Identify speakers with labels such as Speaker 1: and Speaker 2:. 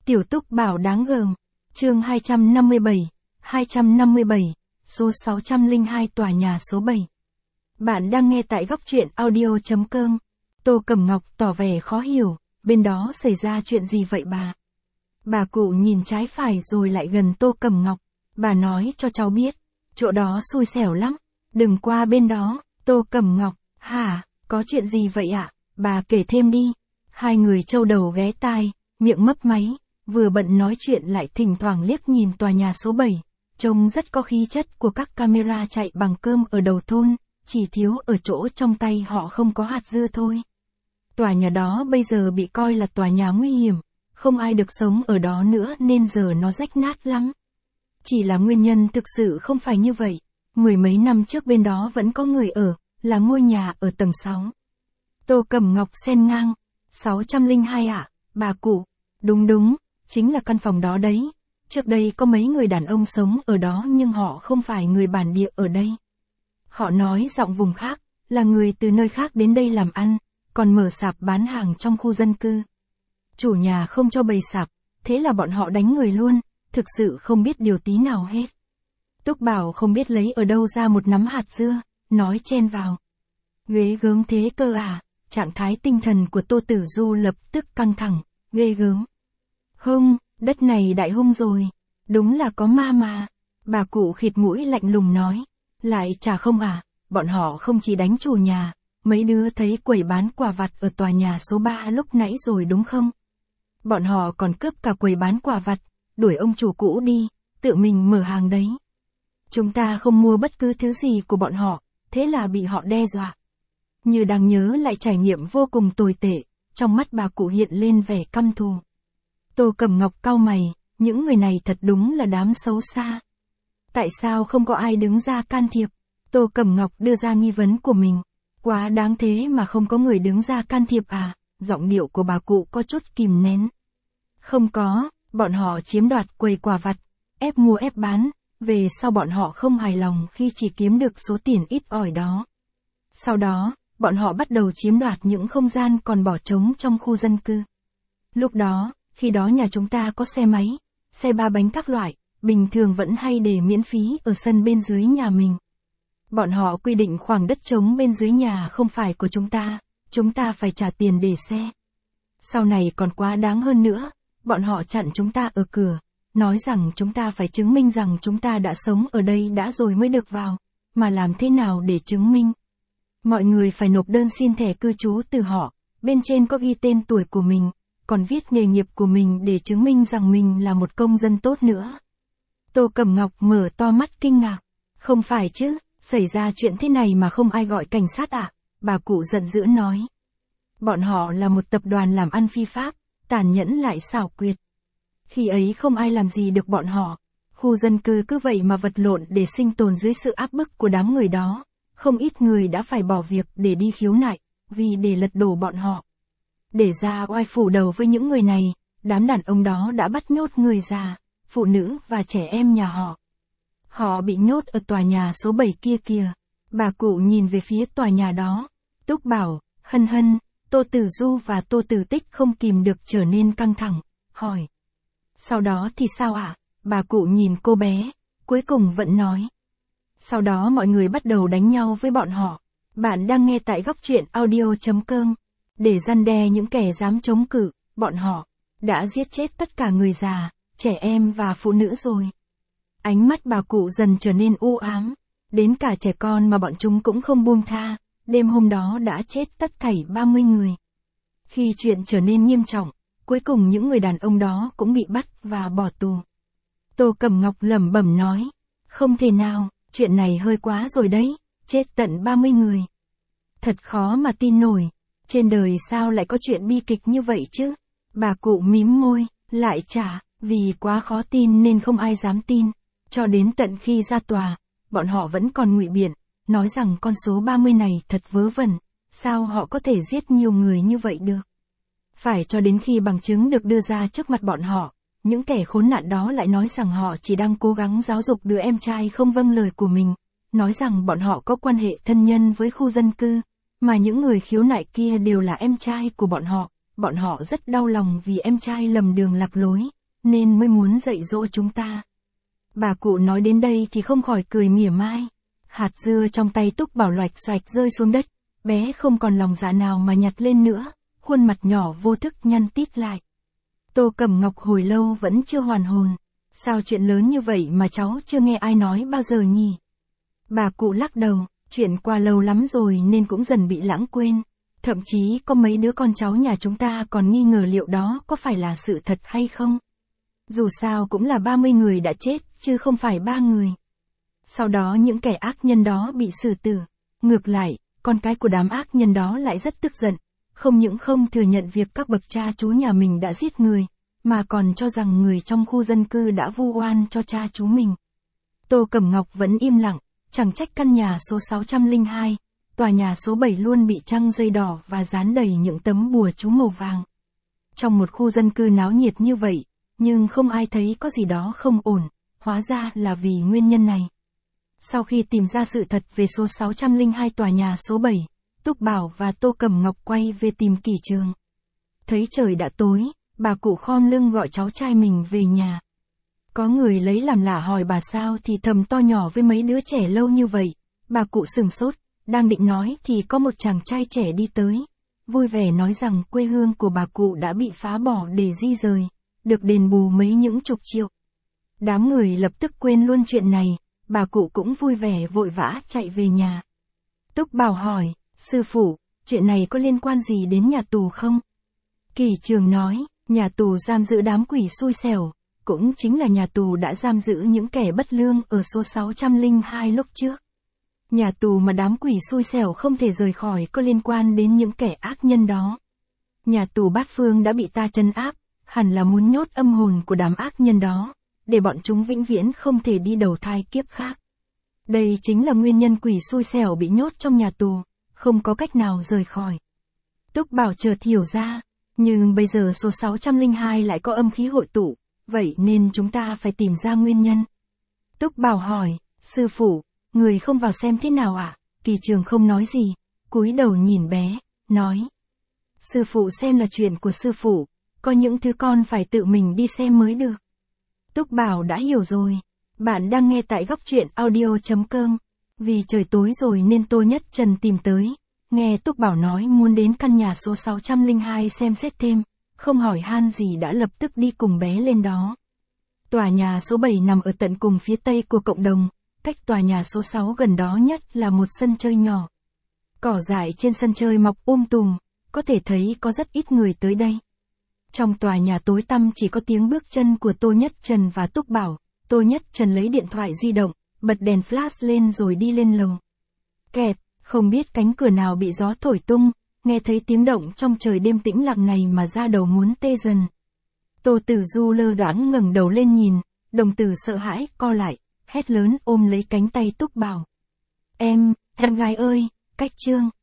Speaker 1: Tiểu Túc Bảo đáng gờm. Chương 257, số 602 tòa nhà số 7. Bạn đang nghe tại góc truyện audio.com. Tô Cẩm Ngọc tỏ vẻ khó hiểu, bên đó xảy ra chuyện gì vậy bà? Bà cụ nhìn trái phải rồi lại gần Tô Cẩm Ngọc. Bà nói cho cháu biết, chỗ đó xui xẻo lắm, đừng qua bên đó. Tô Cẩm Ngọc, hả, có chuyện gì vậy ạ? Bà kể thêm đi. Hai người trâu đầu ghé tai, miệng mấp máy, vừa bận nói chuyện lại thỉnh thoảng liếc nhìn tòa nhà số 7, trông rất có khí chất của các camera chạy bằng cơm ở đầu thôn, chỉ thiếu ở chỗ trong tay họ không có hạt dưa thôi. Tòa nhà đó bây giờ bị coi là tòa nhà nguy hiểm, không ai được sống ở đó nữa nên giờ nó rách nát lắm. Chỉ là nguyên nhân thực sự không phải như vậy, mười mấy năm trước bên đó vẫn có người ở, là ngôi nhà ở tầng 6. Tô Cẩm Ngọc xen ngang, 602 ạ, bà cụ, đúng, chính là căn phòng đó đấy. Trước đây có mấy người đàn ông sống ở đó nhưng họ không phải người bản địa ở đây. Họ nói giọng vùng khác, là người từ nơi khác đến đây làm ăn, còn mở sạp bán hàng trong khu dân cư. Chủ nhà không cho bày sạp, thế là bọn họ đánh người luôn, thực sự không biết điều tí nào hết. Túc Bảo không biết lấy ở đâu ra một nắm hạt dưa, nói chen vào. Ghê gớm thế cơ à, trạng thái tinh thần của Tô Tử Du lập tức căng thẳng, ghê gớm. Hung, đất này đại hung rồi, đúng là có ma mà. Bà cụ khịt mũi lạnh lùng nói, lại chả không à, bọn họ không chỉ đánh chủ nhà, mấy đứa thấy quầy bán quà vặt ở tòa nhà số 3 lúc nãy rồi đúng không? Bọn họ còn cướp cả quầy bán quà vặt, đuổi ông chủ cũ đi, tự mình mở hàng đấy. Chúng ta không mua bất cứ thứ gì của bọn họ, thế là bị họ đe dọa. Như đang nhớ lại trải nghiệm vô cùng tồi tệ, trong mắt bà cụ hiện lên vẻ căm thù. Tô Cẩm Ngọc cau mày, những người này thật đúng là đám xấu xa. Tại sao không có ai đứng ra can thiệp? Tô Cẩm Ngọc đưa ra nghi vấn của mình. Quá đáng thế mà không có người đứng ra can thiệp à? Giọng điệu của bà cụ có chút kìm nén. Không có, bọn họ chiếm đoạt quầy quà vặt, ép mua ép bán, về sau bọn họ không hài lòng khi chỉ kiếm được số tiền ít ỏi đó. Sau đó, bọn họ bắt đầu chiếm đoạt những không gian còn bỏ trống trong khu dân cư. Lúc đó, khi đó nhà chúng ta có xe máy, xe ba bánh các loại, bình thường vẫn hay để miễn phí ở sân bên dưới nhà mình. Bọn họ quy định khoảng đất trống bên dưới nhà không phải của chúng ta phải trả tiền để xe. Sau này còn quá đáng hơn nữa, bọn họ chặn chúng ta ở cửa, nói rằng chúng ta phải chứng minh rằng chúng ta đã sống ở đây đã rồi mới được vào, mà làm thế nào để chứng minh? Mọi người phải nộp đơn xin thẻ cư trú từ họ, bên trên có ghi tên tuổi của mình, còn viết nghề nghiệp của mình để chứng minh rằng mình là một công dân tốt nữa. Tô Cẩm Ngọc mở to mắt kinh ngạc. Không phải chứ, xảy ra chuyện thế này mà không ai gọi cảnh sát à? Bà cụ giận dữ nói. Bọn họ là một tập đoàn làm ăn phi pháp, tàn nhẫn lại xảo quyệt. Khi ấy không ai làm gì được bọn họ. Khu dân cư cứ vậy mà vật lộn để sinh tồn dưới sự áp bức của đám người đó. Không ít người đã phải bỏ việc để đi khiếu nại, vì để lật đổ bọn họ. Để ra oai phủ đầu với những người này, đám đàn ông đó đã bắt nhốt người già, phụ nữ và trẻ em nhà họ. Họ bị nhốt ở tòa nhà số 7 kia kìa. Bà cụ nhìn về phía tòa nhà đó. Túc Bảo, Hân, Tô Tử Du và Tô Tử Tích không kìm được trở nên căng thẳng, hỏi. Sau đó thì sao ạ? Bà cụ nhìn cô bé, cuối cùng vẫn nói. Sau đó mọi người bắt đầu đánh nhau với bọn họ. Bạn đang nghe tại góc truyện audio.com. Để răn đe những kẻ dám chống cự, bọn họ đã giết chết tất cả người già, trẻ em và phụ nữ rồi. Ánh mắt bà cụ dần trở nên u ám, đến cả trẻ con mà bọn chúng cũng không buông tha, đêm hôm đó đã chết tất thảy 30 người. Khi chuyện trở nên nghiêm trọng, cuối cùng những người đàn ông đó cũng bị bắt và bỏ tù. Tô Cẩm Ngọc lẩm bẩm nói, không thể nào, chuyện này hơi quá rồi đấy, chết tận 30 người. Thật khó mà tin nổi, trên đời sao lại có chuyện bi kịch như vậy chứ? Bà cụ mím môi, lại chả, vì quá khó tin nên không ai dám tin. Cho đến tận khi ra tòa, bọn họ vẫn còn ngụy biện, nói rằng con số 30 này thật vớ vẩn, sao họ có thể giết nhiều người như vậy được. Phải cho đến khi bằng chứng được đưa ra trước mặt bọn họ, những kẻ khốn nạn đó lại nói rằng họ chỉ đang cố gắng giáo dục đứa em trai không vâng lời của mình, nói rằng bọn họ có quan hệ thân nhân với khu dân cư, mà những người khiếu nại kia đều là em trai của bọn họ rất đau lòng vì em trai lầm đường lạc lối, nên mới muốn dạy dỗ chúng ta. Bà cụ nói đến đây thì không khỏi cười mỉa mai. Hạt dưa trong tay Túc Bảo loạch xoạch rơi xuống đất, bé không còn lòng dạ nào mà nhặt lên nữa, khuôn mặt nhỏ vô thức nhăn tít lại. Tô Cẩm Ngọc hồi lâu vẫn chưa hoàn hồn. Sao chuyện lớn như vậy mà cháu chưa nghe ai nói bao giờ nhỉ? Bà cụ lắc đầu, chuyện qua lâu lắm rồi nên cũng dần bị lãng quên. Thậm chí có mấy đứa con cháu nhà chúng ta còn nghi ngờ liệu đó có phải là sự thật hay không. Dù sao cũng là 30 người đã chết, chứ không phải 3 người. Sau đó những kẻ ác nhân đó bị xử tử. Ngược lại, con cái của đám ác nhân đó lại rất tức giận. Không những không thừa nhận việc các bậc cha chú nhà mình đã giết người, mà còn cho rằng người trong khu dân cư đã vu oan cho cha chú mình. Tô Cẩm Ngọc vẫn im lặng, chẳng trách căn nhà số 602, tòa nhà số 7 luôn bị trăng dây đỏ và dán đầy những tấm bùa chú màu vàng. Trong một khu dân cư náo nhiệt như vậy, nhưng không ai thấy có gì đó không ổn, hóa ra là vì nguyên nhân này. Sau khi tìm ra sự thật về số 602 tòa nhà số 7, Túc Bảo và Tô Cẩm Ngọc quay về tìm Kỳ Trường. Thấy trời đã tối, bà cụ khom lưng gọi cháu trai mình về nhà. Có người lấy làm lạ hỏi bà sao thì thầm to nhỏ với mấy đứa trẻ lâu như vậy. Bà cụ sửng sốt, đang định nói thì có một chàng trai trẻ đi tới, vui vẻ nói rằng quê hương của bà cụ đã bị phá bỏ để di rời, được đền bù mấy những chục triệu. Đám người lập tức quên luôn chuyện này, bà cụ cũng vui vẻ vội vã chạy về nhà. Túc Bảo hỏi, sư phụ, chuyện này có liên quan gì đến nhà tù không? Kỳ Trường nói, nhà tù giam giữ đám quỷ xui xẻo, cũng chính là nhà tù đã giam giữ những kẻ bất lương ở số 602 lúc trước. Nhà tù mà đám quỷ xui xẻo không thể rời khỏi có liên quan đến những kẻ ác nhân đó. Nhà tù Bát Phương đã bị ta trấn áp, hẳn là muốn nhốt âm hồn của đám ác nhân đó, để bọn chúng vĩnh viễn không thể đi đầu thai kiếp khác. Đây chính là nguyên nhân quỷ xui xẻo bị nhốt trong nhà tù, không có cách nào rời khỏi. Túc Bảo chợt hiểu ra, nhưng bây giờ số 602 lại có âm khí hội tụ, vậy nên chúng ta phải tìm ra nguyên nhân. Túc Bảo hỏi, sư phụ, người không vào xem thế nào ạ? Kỳ Trường không nói gì, cúi đầu nhìn bé, nói. Sư phụ xem là chuyện của sư phụ, có những thứ con phải tự mình đi xem mới được. Túc Bảo đã hiểu rồi. Bạn đang nghe tại góc truyện audio.com. Vì trời tối rồi nên Tô Nhất Trần tìm tới. Nghe Túc Bảo nói muốn đến căn nhà số 602 xem xét thêm, không hỏi han gì đã lập tức đi cùng bé lên đó. Tòa nhà số 7 nằm ở tận cùng phía tây của cộng đồng, cách tòa nhà số 6 gần đó nhất là một sân chơi nhỏ. Cỏ dại trên sân chơi mọc tùm, có thể thấy có rất ít người tới đây. Trong tòa nhà tối tăm chỉ có tiếng bước chân của Tô Nhất Trần và Túc Bảo. Tô Nhất Trần lấy điện thoại di động, bật đèn flash lên rồi đi lên lầu. Kẹt, không biết cánh cửa nào bị gió thổi tung, nghe thấy tiếng động trong trời đêm tĩnh lặng này mà da đầu muốn tê dần. Tô Tử Du lơ đãng ngẩng đầu lên nhìn, đồng tử sợ hãi co lại, hét lớn ôm lấy cánh tay Túc Bảo. Em gái ơi, cách chương.